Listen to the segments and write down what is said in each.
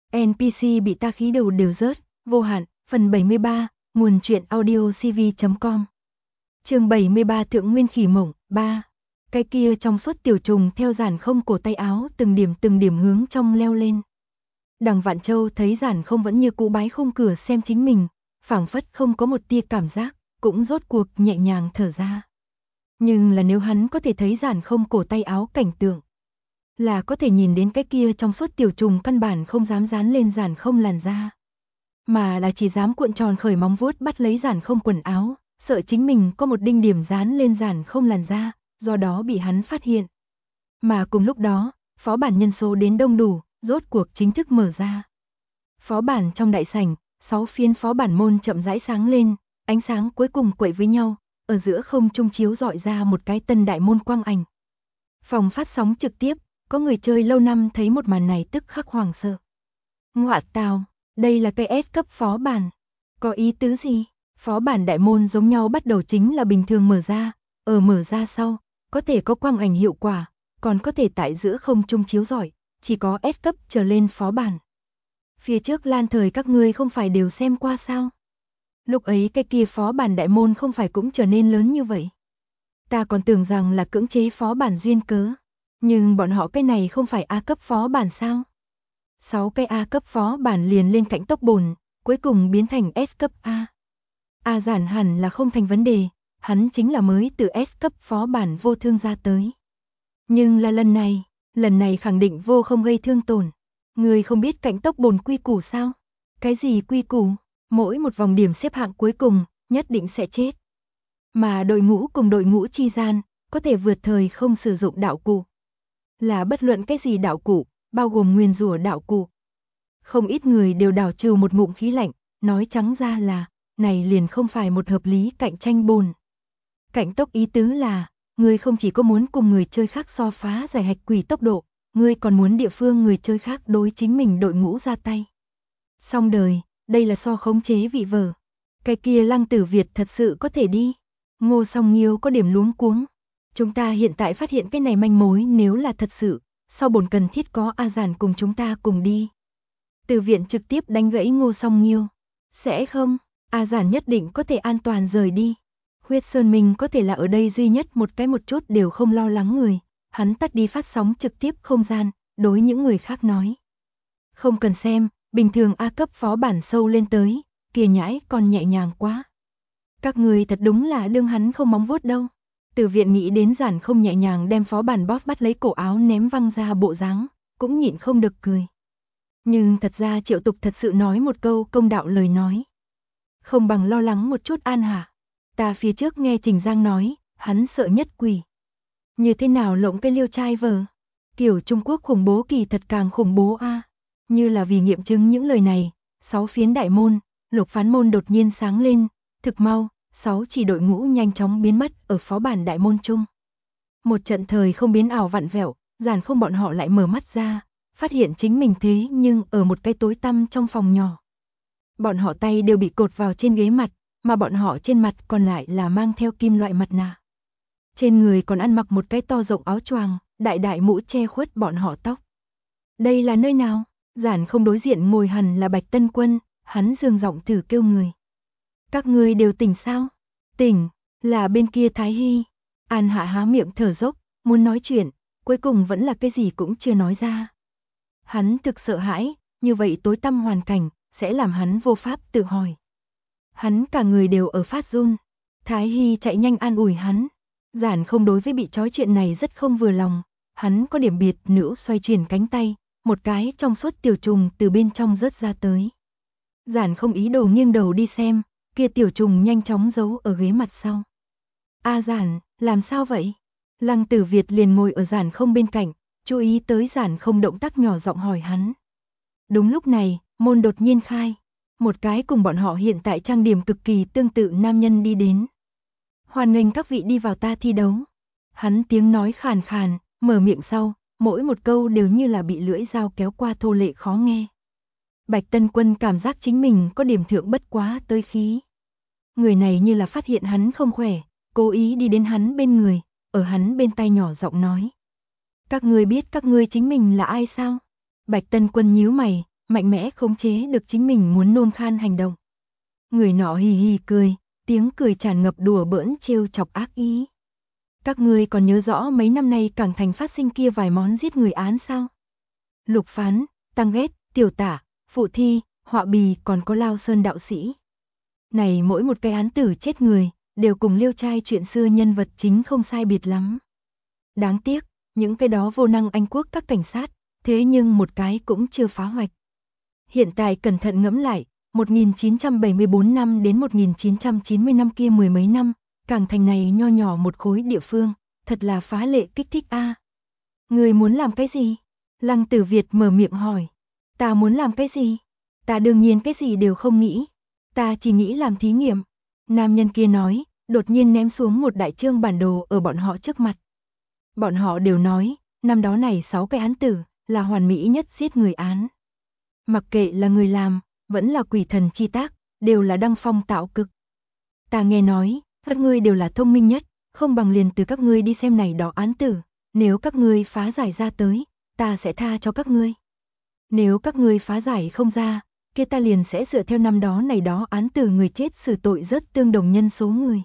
NPC bị ta khí đầu đều rớt, vô hạn, phần 73, nguồn truyện audio cv.com. Chương 73 Thượng Nguyên Khỉ Mộng, 3. Cái kia trong suốt tiểu trùng theo Giản Không cổ tay áo từng điểm hướng trong leo lên. Đằng Vạn Châu thấy Giản Không vẫn như cũ bái khung cửa xem chính mình, phảng phất không có một tia cảm giác, cũng rốt cuộc nhẹ nhàng thở ra. Nhưng là nếu hắn có thể thấy Giản Không cổ tay áo cảnh tượng, là có thể nhìn đến cái kia trong suốt tiểu trùng căn bản không dám dán lên Giản Không làn da, mà là chỉ dám cuộn tròn khởi móng vuốt bắt lấy Giản Không quần áo, sợ chính mình có một đinh điểm dán lên Giản Không làn da, do đó bị hắn phát hiện. Mà cùng lúc đó, phó bản nhân số đến đông đủ, rốt cuộc chính thức mở ra. Phó bản trong đại sảnh, 6 phiến phó bản môn chậm rãi sáng lên, ánh sáng cuối cùng quậy với nhau, ở giữa không trung chiếu rọi ra một cái tân đại môn quang ảnh. Phòng phát sóng trực tiếp, có người chơi lâu năm thấy một màn này tức khắc hoảng sợ. Ngoạ tào, đây là cây S cấp phó bản. Có ý tứ gì? Phó bản đại môn giống nhau bắt đầu chính là bình thường mở ra, ở mở ra sau, có thể có quang ảnh hiệu quả, còn có thể tại giữa không trung chiếu rọi, chỉ có S cấp trở lên phó bản. Phía trước lan thời các ngươi không phải đều xem qua sao? Lúc ấy cái kia phó bản đại môn không phải cũng trở nên lớn như vậy. Ta còn tưởng rằng là cưỡng chế phó bản duyên cớ, nhưng bọn họ cái này không phải A cấp phó bản sao? 6 cái A cấp phó bản liền lên cạnh tốc bồn, cuối cùng biến thành S cấp A. A Giản hẳn là không thành vấn đề, hắn chính là mới từ S cấp phó bản vô thương ra tới. Nhưng là lần này khẳng định vô không gây thương tổn. Người không biết cạnh tốc bồn quy củ sao? Cái gì quy củ? Mỗi một vòng điểm xếp hạng cuối cùng, nhất định sẽ chết. Mà đội ngũ cùng đội ngũ chi gian, có thể vượt thời không sử dụng đạo cụ. Là bất luận cái gì đạo cụ, bao gồm nguyền rủa đạo cụ. Không ít người đều đảo trừ một ngụm khí lạnh, nói trắng ra là, này liền không phải một hợp lý cạnh tranh bồn. Cạnh tốc ý tứ là, người không chỉ có muốn cùng người chơi khác so phá giải hạch quỷ tốc độ, người còn muốn địa phương người chơi khác đối chính mình đội ngũ ra tay. Xong đời, đây là so khống chế vị vở. Cái kia Lăng Tử Việt thật sự có thể đi. Ngô Song Nghiêu có điểm luống cuống. Chúng ta hiện tại phát hiện cái này manh mối nếu là thật sự, sau bồn cần thiết có A Giản cùng chúng ta cùng đi. Từ viện trực tiếp đánh gãy Ngô Song Nghiêu. Sẽ không, A Giản nhất định có thể an toàn rời đi. Huyết Sơn Minh có thể là ở đây duy nhất một chút đều không lo lắng người. Hắn tắt đi phát sóng trực tiếp không gian, đối những người khác nói. Không cần xem, bình thường A cấp phó bản sâu lên tới, kìa nhãi còn nhẹ nhàng quá. Các người thật đúng là đương hắn không móng vuốt đâu. Từ viện nghĩ đến Giản Không nhẹ nhàng đem phó bản boss bắt lấy cổ áo ném văng ra bộ dáng, cũng nhịn không được cười. Nhưng thật ra Triệu Tục thật sự nói một câu công đạo lời nói. Không bằng lo lắng một chút an hả. Ta phía trước nghe Trình Giang nói, hắn sợ nhất quỷ. Như thế nào lộng cái liêu trai vờ? Kiểu Trung Quốc khủng bố kỳ thật càng khủng bố a. Như là vì nghiệm chứng những lời này, 6 phiến đại môn, Lục Phán môn đột nhiên sáng lên, thực mau, 6 chỉ đội ngũ nhanh chóng biến mất ở phó bản đại môn chung. Một trận thời không biến ảo vặn vẹo, Giản Không bọn họ lại mở mắt ra, phát hiện chính mình thế nhưng ở một cái tối tăm trong phòng nhỏ. Bọn họ tay đều bị cột vào trên ghế mặt, mà bọn họ trên mặt còn lại là mang theo kim loại mặt nạ. Trên người còn ăn mặc một cái to rộng áo choàng, đại mũ che khuất bọn họ tóc. Đây là nơi nào? Giản Không đối diện ngồi hẳn là Bạch Tân Quân, hắn dương giọng thử kêu người. Các ngươi đều tỉnh sao? Tỉnh, là bên kia Thái Hy. An Hạ há miệng thở dốc, muốn nói chuyện, cuối cùng vẫn là cái gì cũng chưa nói ra. Hắn thực sợ hãi, như vậy tối tăm hoàn cảnh, sẽ làm hắn vô pháp tự hỏi. Hắn cả người đều ở phát run. Thái Hy chạy nhanh an ủi hắn. Giản Không đối với bị trói chuyện này rất không vừa lòng. Hắn có điểm biệt nữ xoay chuyển cánh tay, một cái trong suốt tiểu trùng từ bên trong rớt ra tới. Giản Không ý đồ nghiêng đầu đi xem, kia tiểu trùng nhanh chóng giấu ở ghế mặt sau. A Giản, làm sao vậy? Lăng Tử Việt liền ngồi ở Giản Không bên cạnh, chú ý tới Giản Không động tác nhỏ giọng hỏi hắn. Đúng lúc này, môn đột nhiên khai. Một cái cùng bọn họ hiện tại trang điểm cực kỳ tương tự nam nhân đi đến. Hoan nghênh các vị đi vào ta thi đấu. Hắn tiếng nói khàn khàn, mở miệng sau, mỗi một câu đều như là bị lưỡi dao kéo qua thô lệ khó nghe. Bạch Tân Quân cảm giác chính mình có điểm thượng bất quá tới khí. Người này như là phát hiện hắn không khỏe, cố ý đi đến hắn bên người, ở hắn bên tai nhỏ giọng nói. Các ngươi biết các ngươi chính mình là ai sao? Bạch Tân Quân nhíu mày, mạnh mẽ khống chế được chính mình muốn nôn khan hành động. Người nọ hì hì cười, tiếng cười tràn ngập đùa bỡn trêu chọc ác ý. Các ngươi còn nhớ rõ mấy năm nay Cảng Thành phát sinh kia vài món giết người án sao? Lục Phán, Tăng Ghét, Tiểu Tả, Phụ Thi, Họa Bì còn có Lao Sơn đạo sĩ. Này mỗi một cái án tử chết người, đều cùng Liêu Trai chuyện xưa nhân vật chính không sai biệt lắm. Đáng tiếc, những cái đó vô năng Anh quốc các cảnh sát, thế nhưng một cái cũng chưa phá hoạch. Hiện tại cẩn thận ngẫm lại, 1974 năm đến 1990 năm kia mười mấy năm, Cảng Thành này nho nhỏ một khối địa phương, thật là phá lệ kích thích a. Người muốn làm cái gì? Lăng Tử Việt mở miệng hỏi. Ta muốn làm cái gì? Ta đương nhiên cái gì đều không nghĩ. Ta chỉ nghĩ làm thí nghiệm. Nam nhân kia nói, đột nhiên ném xuống một đại chương bản đồ ở bọn họ trước mặt. Bọn họ đều nói, năm đó này 6 cái án tử, là hoàn mỹ nhất giết người án. Mặc kệ là người làm, vẫn là quỷ thần chi tác, đều là đăng phong tạo cực. Ta nghe nói, các ngươi đều là thông minh nhất, không bằng liền từ các ngươi đi xem này đó án tử, nếu các ngươi phá giải ra tới, ta sẽ tha cho các ngươi. Nếu các ngươi phá giải không ra, kia ta liền sẽ dựa theo năm đó này đó án tử người chết xử tội rất tương đồng nhân số người.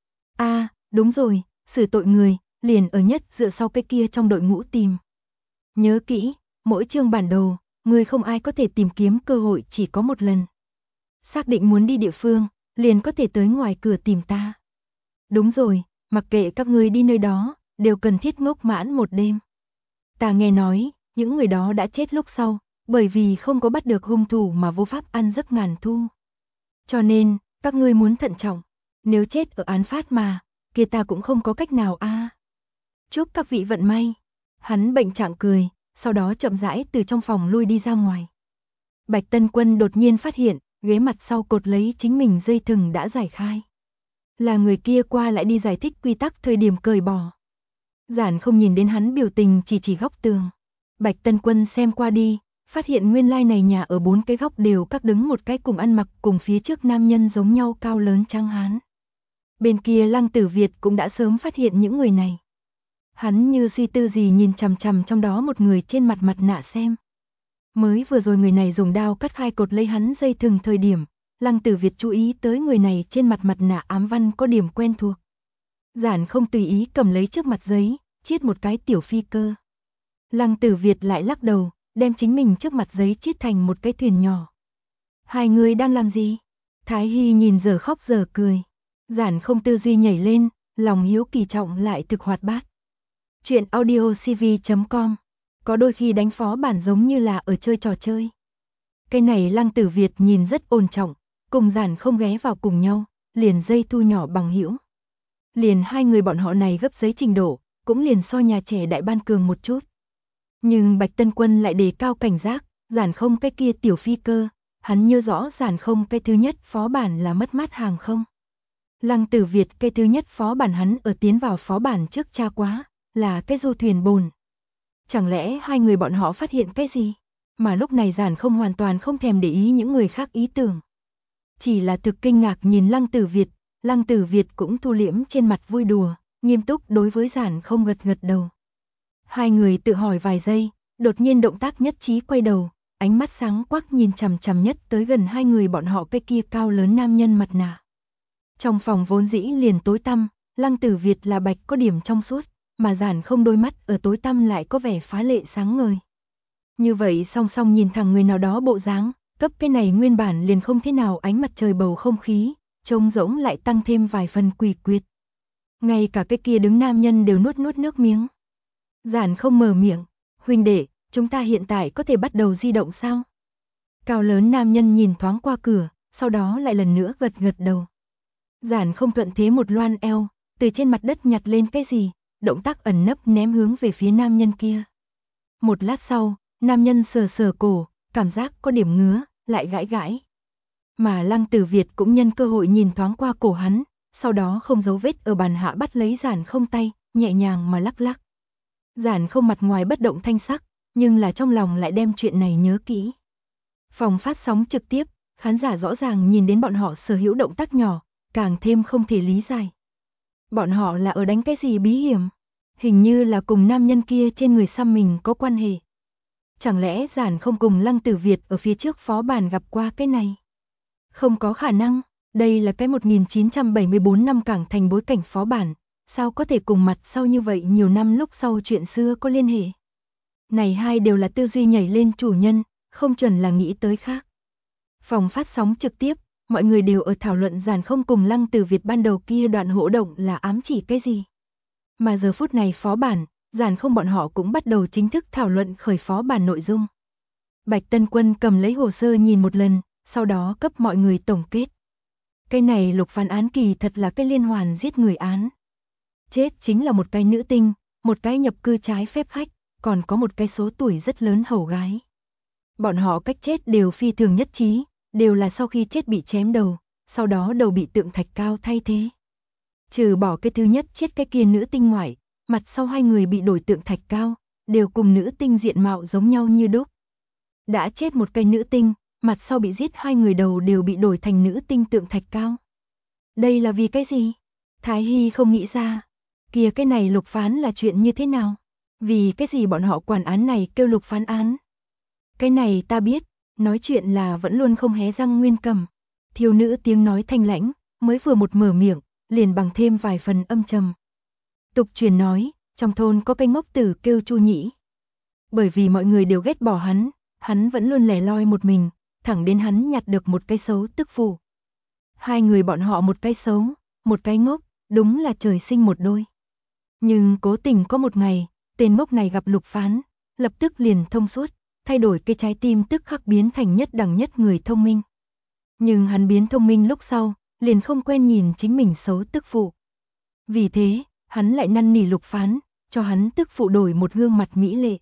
A, đúng rồi, xử tội người, liền ở nhất dựa sau cái kia trong đội ngũ tìm. Nhớ kỹ, mỗi chương bản đồ, người không ai có thể tìm kiếm cơ hội chỉ có một lần. Xác định muốn đi địa phương, liền có thể tới ngoài cửa tìm ta. Đúng rồi, mặc kệ các ngươi đi nơi đó, đều cần thiết ngốc mãn một đêm. Ta nghe nói, những người đó đã chết lúc sau, bởi vì không có bắt được hung thủ mà vô pháp ăn giấc ngàn thu. Cho nên, các ngươi muốn thận trọng, nếu chết ở án phát mà, kia ta cũng không có cách nào a. Chúc các vị vận may. Hắn bệnh trạng cười, sau đó chậm rãi từ trong phòng lui đi ra ngoài. Bạch Tân Quân đột nhiên phát hiện, ghế mặt sau cột lấy chính mình dây thừng đã giải khai. Là người kia qua lại đi giải thích quy tắc thời điểm cởi bỏ. Giản không nhìn đến hắn biểu tình chỉ góc tường. Bạch Tân Quân xem qua đi, phát hiện nguyên lai này nhà ở 4 cái góc đều các đứng một cái cùng ăn mặc cùng phía trước nam nhân giống nhau cao lớn trắng hán. Bên kia Lăng Tử Việt cũng đã sớm phát hiện những người này. Hắn như suy tư gì nhìn chằm chằm trong đó một người trên mặt nạ xem. Mới vừa rồi người này dùng đao cắt khai cột lấy hắn dây thừng thời điểm, Lăng Tử Việt chú ý tới người này trên mặt nạ ám văn có điểm quen thuộc. Giản không tùy ý cầm lấy trước mặt giấy, chiết một cái tiểu phi cơ. Lăng Tử Việt lại lắc đầu, đem chính mình trước mặt giấy chiết thành một cái thuyền nhỏ. Hai người đang làm gì? Thái Hy nhìn giờ khóc giờ cười. Giản không tư duy nhảy lên, lòng hiếu kỳ trọng lại thực hoạt bát. Chuyện audiocv.com. Có đôi khi đánh phó bản giống như là ở chơi trò chơi. Cái này Lăng Tử Việt nhìn rất ổn trọng, cùng Giản không ghé vào cùng nhau, liền dây thu nhỏ bằng hữu. Liền hai người bọn họ này gấp giấy trình độ, cũng liền so nhà trẻ đại ban cường một chút. Nhưng Bạch Tân Quân lại đề cao cảnh giác, Giản không cái kia tiểu phi cơ, hắn nhớ rõ Giản không cái thứ nhất phó bản là mất mát hàng không. Lăng Tử Việt cái thứ nhất phó bản hắn ở tiến vào phó bản trước tra quá, là cái du thuyền bồn. Chẳng lẽ hai người bọn họ phát hiện cái gì? Mà lúc này Giản không hoàn toàn không thèm để ý những người khác ý tưởng. Chỉ là thực kinh ngạc nhìn Lăng Tử Việt cũng thu liễm trên mặt vui đùa, nghiêm túc đối với Giản không gật đầu. Hai người tự hỏi vài giây, đột nhiên động tác nhất trí quay đầu, ánh mắt sáng quắc nhìn chằm chằm nhất tới gần hai người bọn họ cái kia cao lớn nam nhân mặt nạ. Trong phòng vốn dĩ liền tối tăm, Lăng Tử Việt là bạch có điểm trong suốt, mà Giản không đôi mắt ở tối tăm lại có vẻ phá lệ sáng ngời. Như vậy song song nhìn thẳng người nào đó bộ dáng, cấp cái này nguyên bản liền không thế nào ánh mặt trời bầu không khí, trông rỗng lại tăng thêm vài phần quỷ quyệt. Ngay cả cái kia đứng nam nhân đều nuốt nước miếng. Giản không mở miệng, huynh đệ, chúng ta hiện tại có thể bắt đầu di động sao? Cao lớn nam nhân nhìn thoáng qua cửa, sau đó lại lần nữa gật đầu. Giản không thuận thế một loan eo, từ trên mặt đất nhặt lên cái gì, động tác ẩn nấp ném hướng về phía nam nhân kia. Một lát sau, nam nhân sờ cổ, cảm giác có điểm ngứa, lại gãi. Mà Lăng Tử Việt cũng nhân cơ hội nhìn thoáng qua cổ hắn, sau đó không giấu vết ở bàn hạ bắt lấy Giản không tay, nhẹ nhàng mà lắc. Giản không mặt ngoài bất động thanh sắc, nhưng là trong lòng lại đem chuyện này nhớ kỹ. Phòng phát sóng trực tiếp, khán giả rõ ràng nhìn đến bọn họ sở hữu động tác nhỏ, càng thêm không thể lý giải. Bọn họ là ở đánh cái gì bí hiểm? Hình như là cùng nam nhân kia trên người xăm mình có quan hệ. Chẳng lẽ Giản không cùng Lăng Tử Việt ở phía trước phó bản gặp qua cái này? Không có khả năng, đây là cái 1974 năm cảng thành bối cảnh phó bản, sao có thể cùng mặt sau như vậy nhiều năm lúc sau chuyện xưa có liên hệ? Này hai đều là tư duy nhảy lên chủ nhân, không chuẩn là nghĩ tới khác. Phòng phát sóng trực tiếp, mọi người đều ở thảo luận Giản không cùng Lăng Tử Việt ban đầu kia đoạn hỗ động là ám chỉ cái gì. Mà giờ phút này phó bản, Giản không bọn họ cũng bắt đầu chính thức thảo luận khởi phó bản nội dung. Bạch Tân Quân cầm lấy hồ sơ nhìn một lần, sau đó cấp mọi người tổng kết. Cái này Lục Phán án kỳ thật là cái liên hoàn giết người án. Chết chính là một cái nữ tinh, một cái nhập cư trái phép khách, còn có một cái số tuổi rất lớn hầu gái. Bọn họ cách chết đều phi thường nhất trí, đều là sau khi chết bị chém đầu, sau đó đầu bị tượng thạch cao thay thế. Trừ bỏ cái thứ nhất chết cái kia nữ tinh ngoại, mặt sau hai người bị đổi tượng thạch cao, đều cùng nữ tinh diện mạo giống nhau như đúc. Đã chết một cái nữ tinh, mặt sau bị giết hai người đầu đều bị đổi thành nữ tinh tượng thạch cao. Đây là vì cái gì? Thái Hy không nghĩ ra. Kìa cái này Lục Phán là chuyện như thế nào? Vì cái gì bọn họ quản án này kêu Lục Phán án? Cái này ta biết, nói chuyện là vẫn luôn không hé răng Nguyên Cầm. Thiếu nữ tiếng nói thanh lãnh, mới vừa một mở miệng, liền bằng thêm vài phần âm trầm. Tục truyền nói, trong thôn có cái ngốc tử kêu Chu Nhĩ. Bởi vì mọi người đều ghét bỏ hắn vẫn luôn lẻ loi một mình, thẳng đến hắn nhặt được một cái xấu tức phụ. Hai người bọn họ một cái xấu, một cái ngốc, đúng là trời sinh một đôi. Nhưng cố tình có một ngày, tên ngốc này gặp Lục Phán, lập tức liền thông suốt, thay đổi cái trái tim tức khắc biến thành nhất đẳng nhất người thông minh. Nhưng hắn biến thông minh lúc sau, liền không quen nhìn chính mình xấu tức phụ. Vì thế, hắn lại năn nỉ Lục Phán, cho hắn tức phụ đổi một gương mặt mỹ lệ.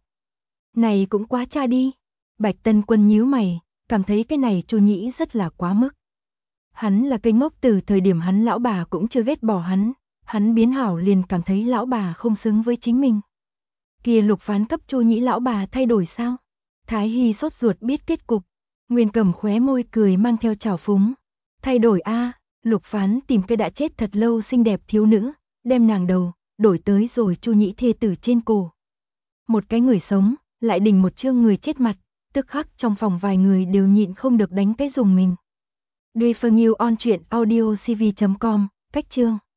Này cũng quá cha đi. Bạch Tân Quân nhíu mày, cảm thấy cái này Chu Nhĩ rất là quá mức. Hắn là cây ngốc từ thời điểm hắn lão bà cũng chưa ghét bỏ hắn biến hảo liền cảm thấy lão bà không xứng với chính mình. Kia Lục Phán cấp Chu Nhĩ lão bà thay đổi sao? Thái Hy sốt ruột biết kết cục. Nguyên Cầm khóe môi cười mang theo trào phúng. Thay đổi a? Lục Phán tìm cái đã chết thật lâu xinh đẹp thiếu nữ, đem nàng đầu, đổi tới rồi Chu Nhĩ thê tử trên cổ. Một cái người sống, lại đình một chương người chết mặt, tức khắc trong phòng vài người đều nhịn không được đánh cái dùng mình. Duy Phương Yêu on truyện audio cv.com, cách chương.